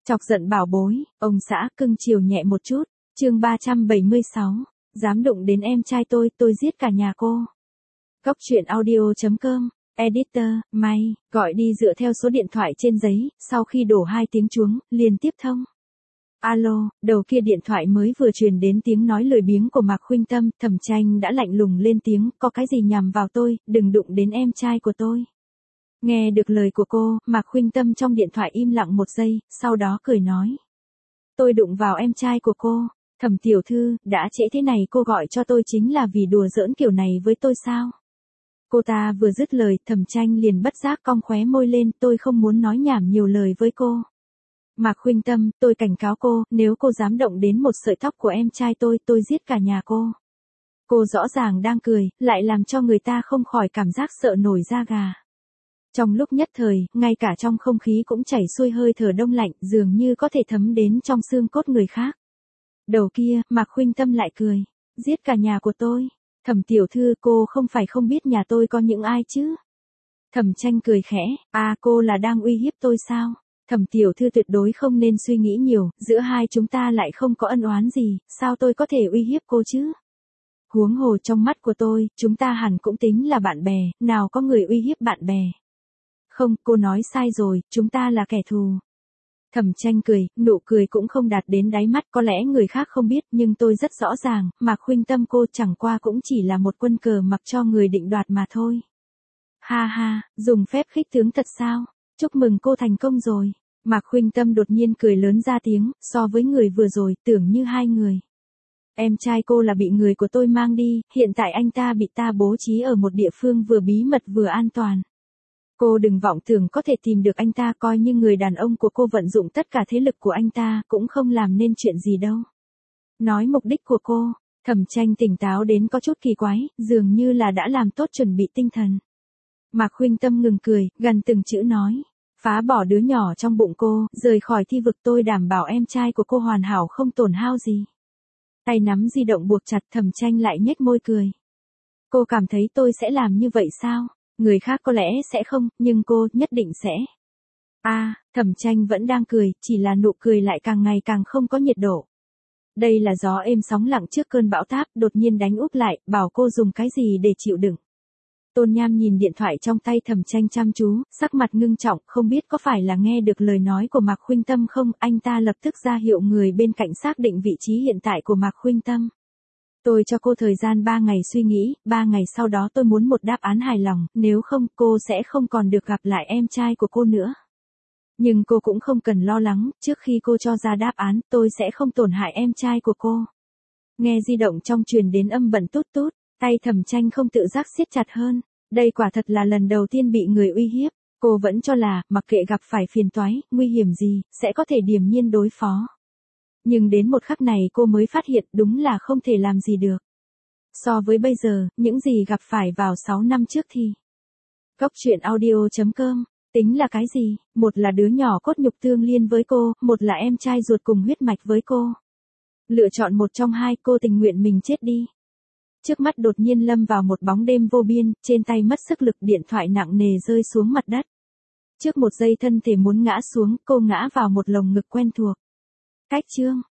Chọc giận bảo bối, ông xã cưng chiều nhẹ một chút, chương 376, dám đụng đến em trai tôi giết cả nhà cô. Cóc truyện audio.com, editor, May, gọi đi dựa theo số điện thoại trên giấy, sau khi đổ 2 tiếng chuông, liền tiếp thông. Alo, đầu kia điện thoại mới vừa truyền đến tiếng nói lười biếng của Mạc Khuynh Tâm, Thẩm Tranh đã lạnh lùng lên tiếng, có cái gì nhằm vào tôi, đừng đụng đến em trai của tôi. Nghe được lời của cô, Mạc Khuynh Tâm trong điện thoại im lặng một giây, sau đó cười nói. Tôi đụng vào em trai của cô, Thẩm tiểu thư, đã trễ thế này cô gọi cho tôi chính là vì đùa giỡn kiểu này với tôi sao? Cô ta vừa dứt lời, Thẩm Tranh liền bất giác cong khóe môi lên, tôi không muốn nói nhảm nhiều lời với cô. Mạc Khuynh Tâm, tôi cảnh cáo cô, nếu cô dám động đến một sợi tóc của em trai tôi giết cả nhà cô. Cô rõ ràng đang cười, lại làm cho người ta không khỏi cảm giác sợ nổi da gà. Trong lúc nhất thời, ngay cả trong không khí cũng chảy xuôi hơi thở đông lạnh, dường như có thể thấm đến trong xương cốt người khác. Đầu kia, Mạc Khuynh Tâm lại cười, giết cả nhà của tôi. Thẩm tiểu thư, cô không phải không biết nhà tôi có những ai chứ? Thẩm Tranh cười khẽ, cô là đang uy hiếp tôi sao? Thẩm tiểu thư tuyệt đối không nên suy nghĩ nhiều, giữa hai chúng ta lại không có ân oán gì, sao tôi có thể uy hiếp cô chứ? Huống hồ trong mắt của tôi, chúng ta hẳn cũng tính là bạn bè, nào có người uy hiếp bạn bè. Không, cô nói sai rồi, chúng ta là kẻ thù. Thẩm Tranh cười, nụ cười cũng không đạt đến đáy mắt, có lẽ người khác không biết nhưng tôi rất rõ ràng, Mạc Khuynh Tâm cô chẳng qua cũng chỉ là một quân cờ mặc cho người định đoạt mà thôi. Ha ha, dùng phép khích tướng thật sao? Chúc mừng cô thành công rồi. Mạc Khuynh Tâm đột nhiên cười lớn ra tiếng, so với người vừa rồi, tưởng như hai người. Em trai cô là bị người của tôi mang đi, hiện tại anh ta bị ta bố trí ở một địa phương vừa bí mật vừa an toàn. Cô đừng vọng tưởng có thể tìm được anh ta, coi như người đàn ông của cô vận dụng tất cả thế lực của anh ta, cũng không làm nên chuyện gì đâu. Nói mục đích của cô, Thẩm Tranh tỉnh táo đến có chút kỳ quái, dường như là đã làm tốt chuẩn bị tinh thần. Mạc Khuynh Tâm ngừng cười, gần từng chữ nói. Phá bỏ đứa nhỏ trong bụng cô, rời khỏi thi vực, tôi đảm bảo em trai của cô hoàn hảo không tổn hao gì. Tay nắm di động buộc chặt, Thẩm Tranh lại nhếch môi cười. Cô cảm thấy tôi sẽ làm như vậy sao? Người khác có lẽ sẽ không, nhưng cô nhất định sẽ. Thẩm Tranh vẫn đang cười, chỉ là nụ cười lại càng ngày càng không có nhiệt độ. Đây là gió êm sóng lặng trước cơn bão táp, đột nhiên đánh úp lại, bảo cô dùng cái gì để chịu đựng. Tôn Nham nhìn điện thoại trong tay Thẩm Tranh chăm chú, sắc mặt ngưng trọng, không biết có phải là nghe được lời nói của Mạc Khuynh Tâm không, anh ta lập tức ra hiệu người bên cạnh xác định vị trí hiện tại của Mạc Khuynh Tâm. Tôi cho cô thời gian 3 ngày suy nghĩ, 3 ngày sau đó tôi muốn một đáp án hài lòng, nếu không cô sẽ không còn được gặp lại em trai của cô nữa. Nhưng cô cũng không cần lo lắng, trước khi cô cho ra đáp án, tôi sẽ không tổn hại em trai của cô. Nghe di động trong truyền đến âm bận tút tút, tay Thẩm Tranh không tự giác siết chặt hơn. Đây quả thật là lần đầu tiên bị người uy hiếp, cô vẫn cho là, mặc kệ gặp phải phiền toái, nguy hiểm gì, sẽ có thể điềm nhiên đối phó. Nhưng đến một khắc này cô mới phát hiện đúng là không thể làm gì được. So với bây giờ, những gì gặp phải vào 6 năm trước thì. Cóc truyện audio.com, tính là cái gì? Một là đứa nhỏ cốt nhục tương liên với cô, một là em trai ruột cùng huyết mạch với cô. Lựa chọn một trong hai, cô tình nguyện mình chết đi. Trước mắt đột nhiên lâm vào một bóng đêm vô biên, trên tay mất sức lực, điện thoại nặng nề rơi xuống mặt đất. Trước một giây thân thể muốn ngã xuống, cô ngã vào một lồng ngực quen thuộc. Cách chương.